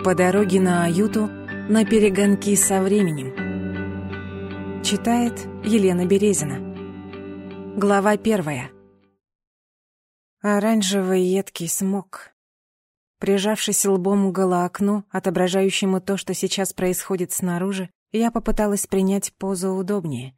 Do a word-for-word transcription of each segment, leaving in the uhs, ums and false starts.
По дороге на Аюту на перегонки со временем. Читает Елена Березина. Глава первая. Оранжевый едкий смог. Прижавшись лбом к голоокну, отображающему то, что сейчас происходит снаружи, я попыталась принять позу удобнее.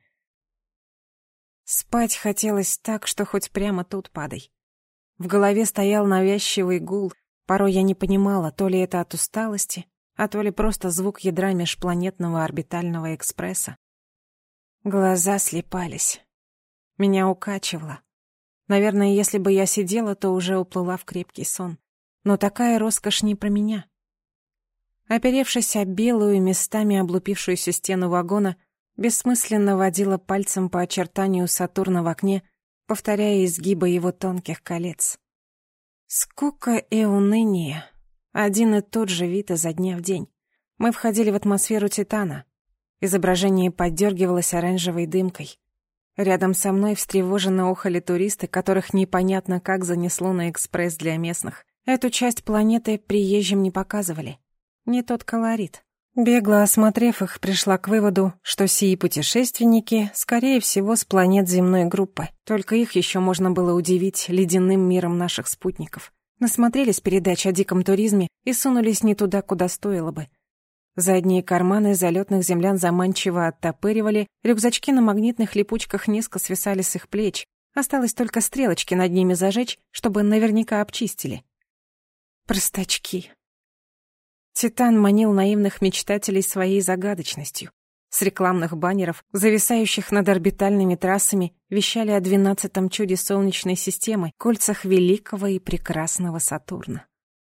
Спать хотелось так, что хоть прямо тут падай. В голове стоял навязчивый гул. Порой я не понимала, то ли это от усталости, а то ли просто звук ядра межпланетного орбитального экспресса. Глаза слепались. Меня укачивало. Наверное, если бы я сидела, то уже уплыла в крепкий сон. Но такая роскошь не про меня. Оперевшись об белую, местами облупившуюся стену вагона, бессмысленно водила пальцем по очертанию Сатурна в окне, повторяя изгибы его тонких колец. Скука и уныние. Один и тот же вид изо дня в день. Мы входили в атмосферу Титана. Изображение поддергивалось оранжевой дымкой. Рядом со мной встревоженно охали туристы, которых непонятно как занесло на экспресс для местных. Эту часть планеты приезжим не показывали. Не тот колорит. Бегло осмотрев их, пришла к выводу, что сии путешественники, скорее всего, с планет земной группы. Только их еще можно было удивить ледяным миром наших спутников. Насмотрелись передач о диком туризме и сунулись не туда, куда стоило бы. Задние карманы залетных землян заманчиво оттопыривали, рюкзачки на магнитных липучках низко свисали с их плеч. Осталось только стрелочки над ними зажечь, чтобы наверняка обчистили. Простачки. Титан манил наивных мечтателей своей загадочностью. С рекламных баннеров, зависающих над орбитальными трассами, вещали о двенадцатом чуде Солнечной системы, кольцах великого и прекрасного Сатурна.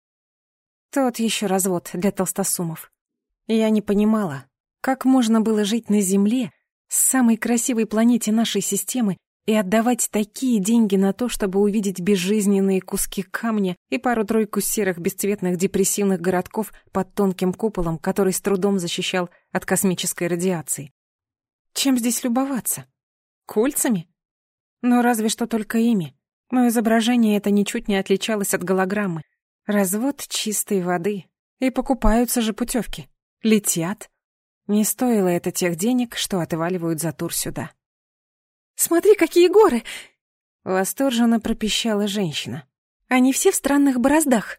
Тот еще развод для толстосумов. Я не понимала, как можно было жить на Земле, самой красивой планете нашей системы, и отдавать такие деньги на то, чтобы увидеть безжизненные куски камня и пару-тройку серых бесцветных депрессивных городков под тонким куполом, который с трудом защищал от космической радиации. Чем здесь любоваться? Кольцами? Ну, разве что только ими. Но изображение это ничуть не отличалось от голограммы. Развод чистой воды. И покупаются же путевки. Летят. Не стоило это тех денег, что отваливают за тур сюда. «Смотри, какие горы!» — восторженно пропищала женщина. «Они все в странных бороздах».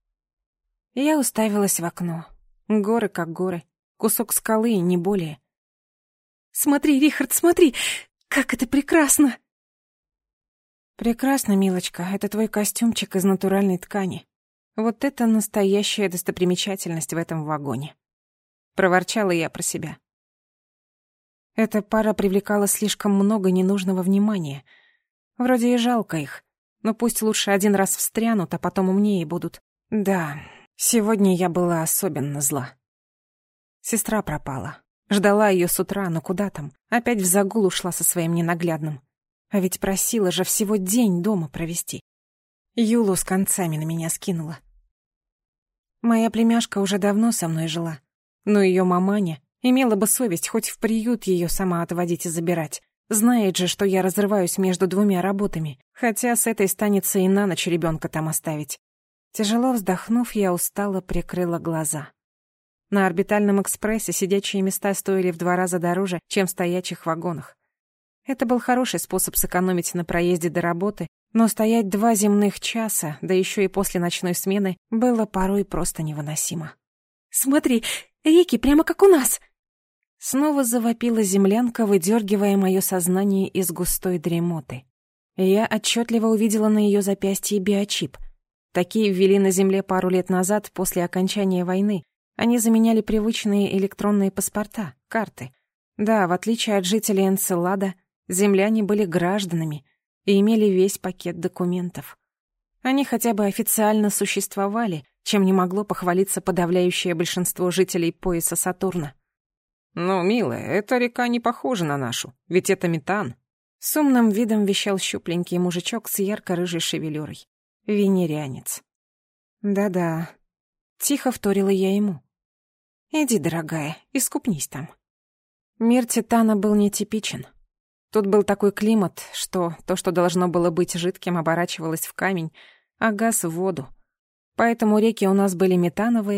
Я уставилась в окно. Горы как горы. Кусок скалы, не более. «Смотри, Рихард, смотри! Как это прекрасно!» «Прекрасно, милочка. Это твой костюмчик из натуральной ткани. Вот это настоящая достопримечательность в этом вагоне». Проворчала я про себя. Эта пара привлекала слишком много ненужного внимания. Вроде и жалко их, но пусть лучше один раз встрянут, а потом умнее будут. Да, сегодня я была особенно зла. Сестра пропала. Ждала ее с утра, но куда там? Опять в загул ушла со своим ненаглядным. А ведь просила же всего день дома провести. Юлу с концами на меня скинула. Моя племяшка уже давно со мной жила, но ее маманя имела бы совесть хоть в приют ее сама отводить и забирать. Знает же, что я разрываюсь между двумя работами, хотя с этой станется и на ночь ребенка там оставить. Тяжело вздохнув, я устало прикрыла глаза. На орбитальном экспрессе сидячие места стоили в два раза дороже, чем в стоячих вагонах. Это был хороший способ сэкономить на проезде до работы, но стоять два земных часа, да еще и после ночной смены, было порой просто невыносимо. «Смотри, реки прямо как у нас!» Снова завопила землянка, выдергивая мое сознание из густой дремоты. Я отчетливо увидела на ее запястье биочип. Такие ввели на Земле пару лет назад после окончания войны. Они заменяли привычные электронные паспорта, карты. Да, в отличие от жителей Энцелада, земляне были гражданами и имели весь пакет документов. Они хотя бы официально существовали, чем не могло похвалиться подавляющее большинство жителей пояса Сатурна. «Ну, милая, эта река не похожа на нашу, ведь это метан». С умным видом вещал щупленький мужичок с ярко-рыжей шевелюрой. Венерянец. «Да-да», — тихо вторила я ему. «Иди, дорогая, искупнись там». Мир Титана был нетипичен. Тут был такой климат, что то, что должно было быть жидким, оборачивалось в камень, а газ — в воду. Поэтому реки у нас были метановые,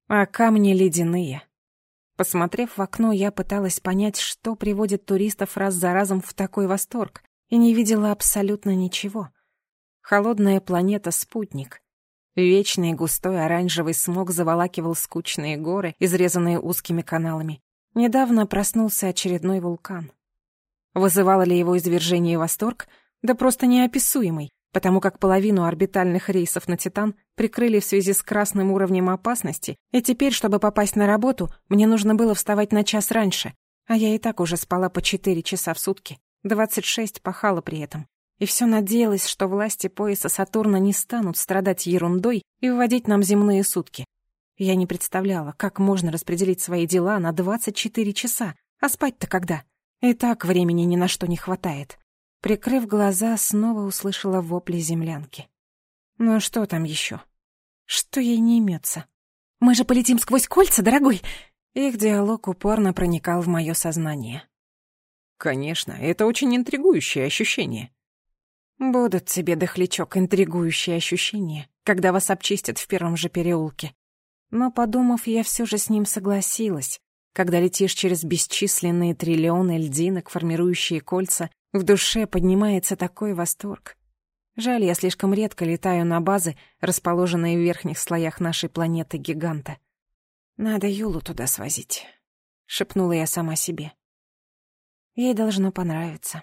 а камни ледяные. Посмотрев в окно, я пыталась понять, что приводит туристов раз за разом в такой восторг, и не видела абсолютно ничего. Холодная планета-спутник. Вечный густой оранжевый смог заволакивал скучные горы, изрезанные узкими каналами. Недавно проснулся очередной вулкан. Вызывало ли его извержение восторг? Да просто неописуемый, потому как половину орбитальных рейсов на Титан прикрыли в связи с красным уровнем опасности, и теперь, чтобы попасть на работу, мне нужно было вставать на час раньше, а я и так уже спала по четыре часа в сутки, двадцать шесть пахала при этом. И все надеялась, что власти пояса Сатурна не станут страдать ерундой и вводить нам земные сутки. Я не представляла, как можно распределить свои дела на двадцать четыре часа, а спать-то когда? И так времени ни на что не хватает. Прикрыв глаза, снова услышала вопли землянки. Ну что там еще? Что ей не имется? «Мы же полетим сквозь кольца, дорогой!» Их диалог упорно проникал в мое сознание. Конечно, это очень интригующее ощущение. Будут тебе, дохлячок, интригующие ощущения, когда вас обчистят в первом же переулке. Но, подумав, я все же с ним согласилась. Когда летишь через бесчисленные триллионы льдинок, формирующие кольца, в душе поднимается такой восторг. Жаль, я слишком редко летаю на базы, расположенные в верхних слоях нашей планеты-гиганта. Надо Юлу туда свозить, — шепнула я сама себе. Ей должно понравиться.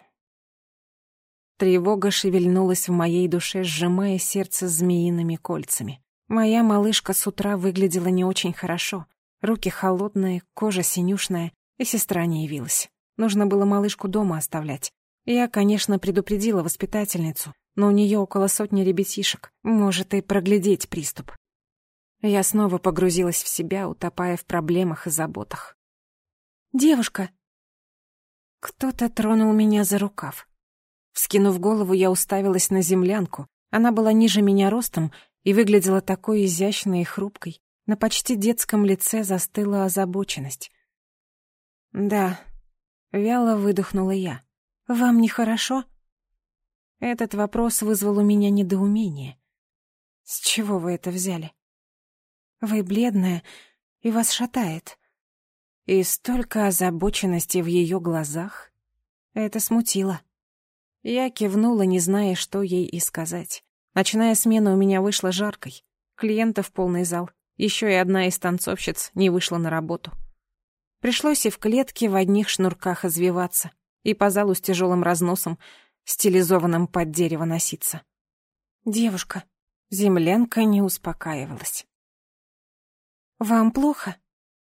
Тревога шевельнулась в моей душе, сжимая сердце змеиными кольцами. Моя малышка с утра выглядела не очень хорошо. Руки холодные, кожа синюшная, и сестра не явилась. Нужно было малышку дома оставлять. Я, конечно, предупредила воспитательницу, но у нее около сотни ребятишек. Может и проглядеть приступ. Я снова погрузилась в себя, утопая в проблемах и заботах. «Девушка!» Кто-то тронул меня за рукав. Вскинув голову, я уставилась на землянку. Она была ниже меня ростом и выглядела такой изящной и хрупкой. На почти детском лице застыла озабоченность. «Да», — вяло выдохнула я. «Вам нехорошо?» Этот вопрос вызвал у меня недоумение. «С чего вы это взяли? Вы бледная, и вас шатает». И столько озабоченности в ее глазах. Это смутило. Я кивнула, не зная, что ей и сказать. Ночная смена у меня вышла жаркой. Клиентов полный зал. Еще и одна из танцовщиц не вышла на работу. Пришлось и в клетке в одних шнурках извиваться, и по залу с тяжелым разносом, стилизованным под дерево, носиться. «Девушка», — землянка не успокаивалась. «Вам плохо?»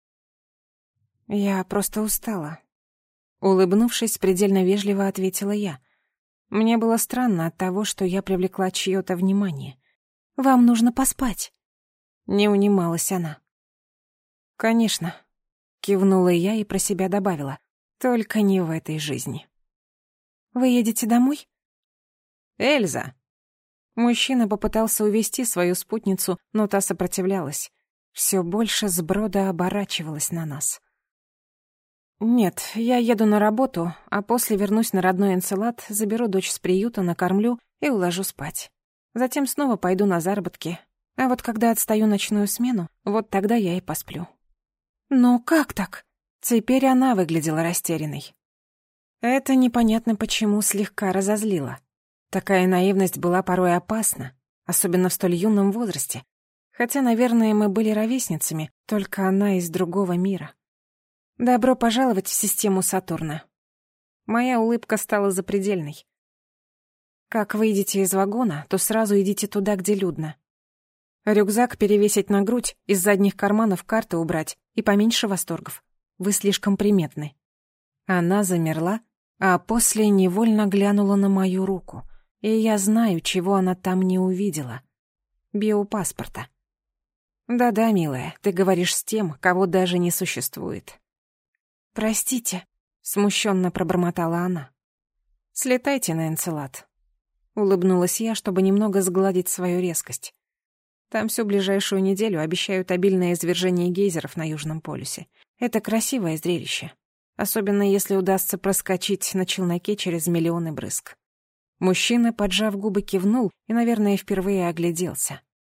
«Я просто устала». Улыбнувшись, предельно вежливо ответила я. Мне было странно от того, что я привлекла чьё-то внимание. «Вам нужно поспать». Не унималась она. «Конечно», — кивнула я и про себя добавила. «Только не в этой жизни». «Вы едете домой?» «Эльза!» Мужчина попытался увести свою спутницу, но та сопротивлялась. Все больше сброда оборачивалась на нас. «Нет, я еду на работу, а после вернусь на родной Энцелад, заберу дочь с приюта, накормлю и уложу спать. Затем снова пойду на заработки. А вот когда отстаю ночную смену, вот тогда я и посплю». «Но как так?» Теперь она выглядела растерянной. Это непонятно почему слегка разозлило. Такая наивность была порой опасна, особенно в столь юном возрасте. Хотя, наверное, мы были ровесницами, только она из другого мира. «Добро пожаловать в систему Сатурна». Моя улыбка стала запредельной. «Как выйдете из вагона, то сразу идите туда, где людно. Рюкзак перевесить на грудь, из задних карманов карты убрать и поменьше восторгов. Вы слишком приметны». Она замерла, а после невольно глянула на мою руку, и я знаю, чего она там не увидела. Биопаспорта. «Да-да, милая, ты говоришь с тем, кого даже не существует». «Простите», — смущенно пробормотала она. «Слетайте на Энцелад». Улыбнулась я, чтобы немного сгладить свою резкость. Там всю ближайшую неделю обещают обильное извержение гейзеров на Южном полюсе. Это красивое зрелище. Особенно если удастся проскочить на челноке через миллионы брызг. Мужчина, поджав губы, кивнул и, наверное, впервые огляделся.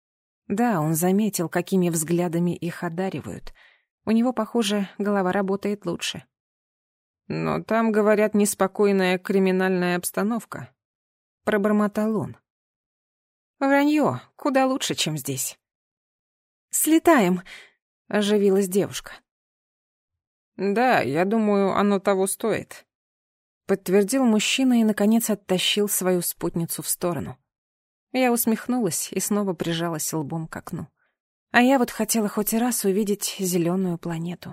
Да, он заметил, какими взглядами их одаривают. У него, похоже, голова работает лучше. «Но там, говорят, неспокойная криминальная обстановка», — пробормотал он. «Вранье, куда лучше, чем здесь». «Слетаем», — оживилась девушка. «Да, я думаю, оно того стоит», — подтвердил мужчина и, наконец, оттащил свою спутницу в сторону. Я усмехнулась и снова прижалась лбом к окну. А я вот хотела хоть раз увидеть зеленую планету.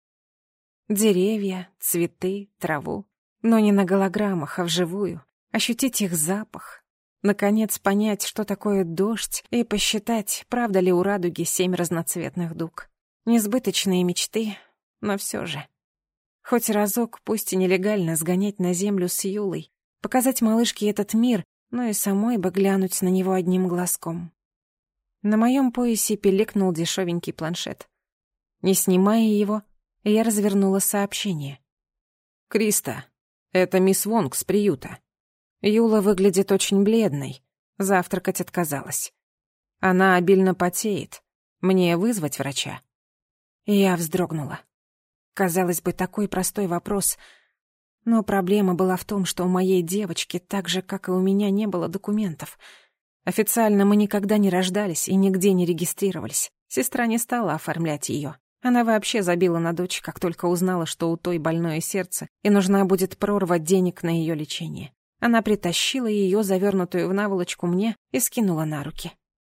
Деревья, цветы, траву. Но не на голограммах, а вживую. Ощутить их запах. Наконец понять, что такое дождь, и посчитать, правда ли у радуги семь разноцветных дуг. Несбыточные мечты, но все же. Хоть разок, пусть и нелегально, сгонять на землю с Юлой, показать малышке этот мир, но и самой бы глянуть на него одним глазком. На моем поясе пиликнул дешевенький планшет. Не снимая его, я развернула сообщение. «Криста, это мисс Вонг с приюта. Юла выглядит очень бледной. Завтракать отказалась. Она обильно потеет. Мне вызвать врача?» Я вздрогнула. Казалось бы, такой простой вопрос. Но проблема была в том, что у моей девочки, так же, как и у меня, не было документов. Официально мы никогда не рождались и нигде не регистрировались. Сестра не стала оформлять ее. Она вообще забила на дочь, как только узнала, что у той больное сердце, и нужна будет прорва денег на ее лечение. Она притащила ее, завернутую в наволочку, мне и скинула на руки.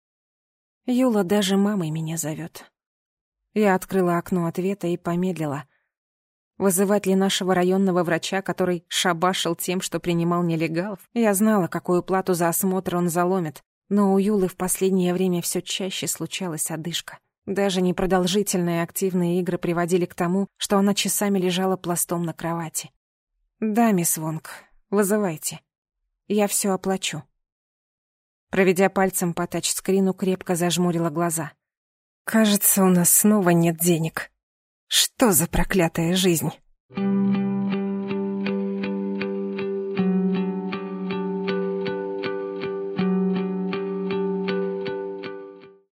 Юла даже мамой меня зовет. Я открыла окно ответа и помедлила. Вызывать ли нашего районного врача, который шабашил тем, что принимал нелегалов? Я знала, какую плату за осмотр он заломит, но у Юлы в последнее время все чаще случалась одышка. Даже непродолжительные активные игры приводили к тому, что она часами лежала пластом на кровати. «Да, мисс Вонг, вызывайте. Я все оплачу». Проведя пальцем по тачскрину, крепко зажмурила глаза. «Кажется, у нас снова нет денег. Что за проклятая жизнь?»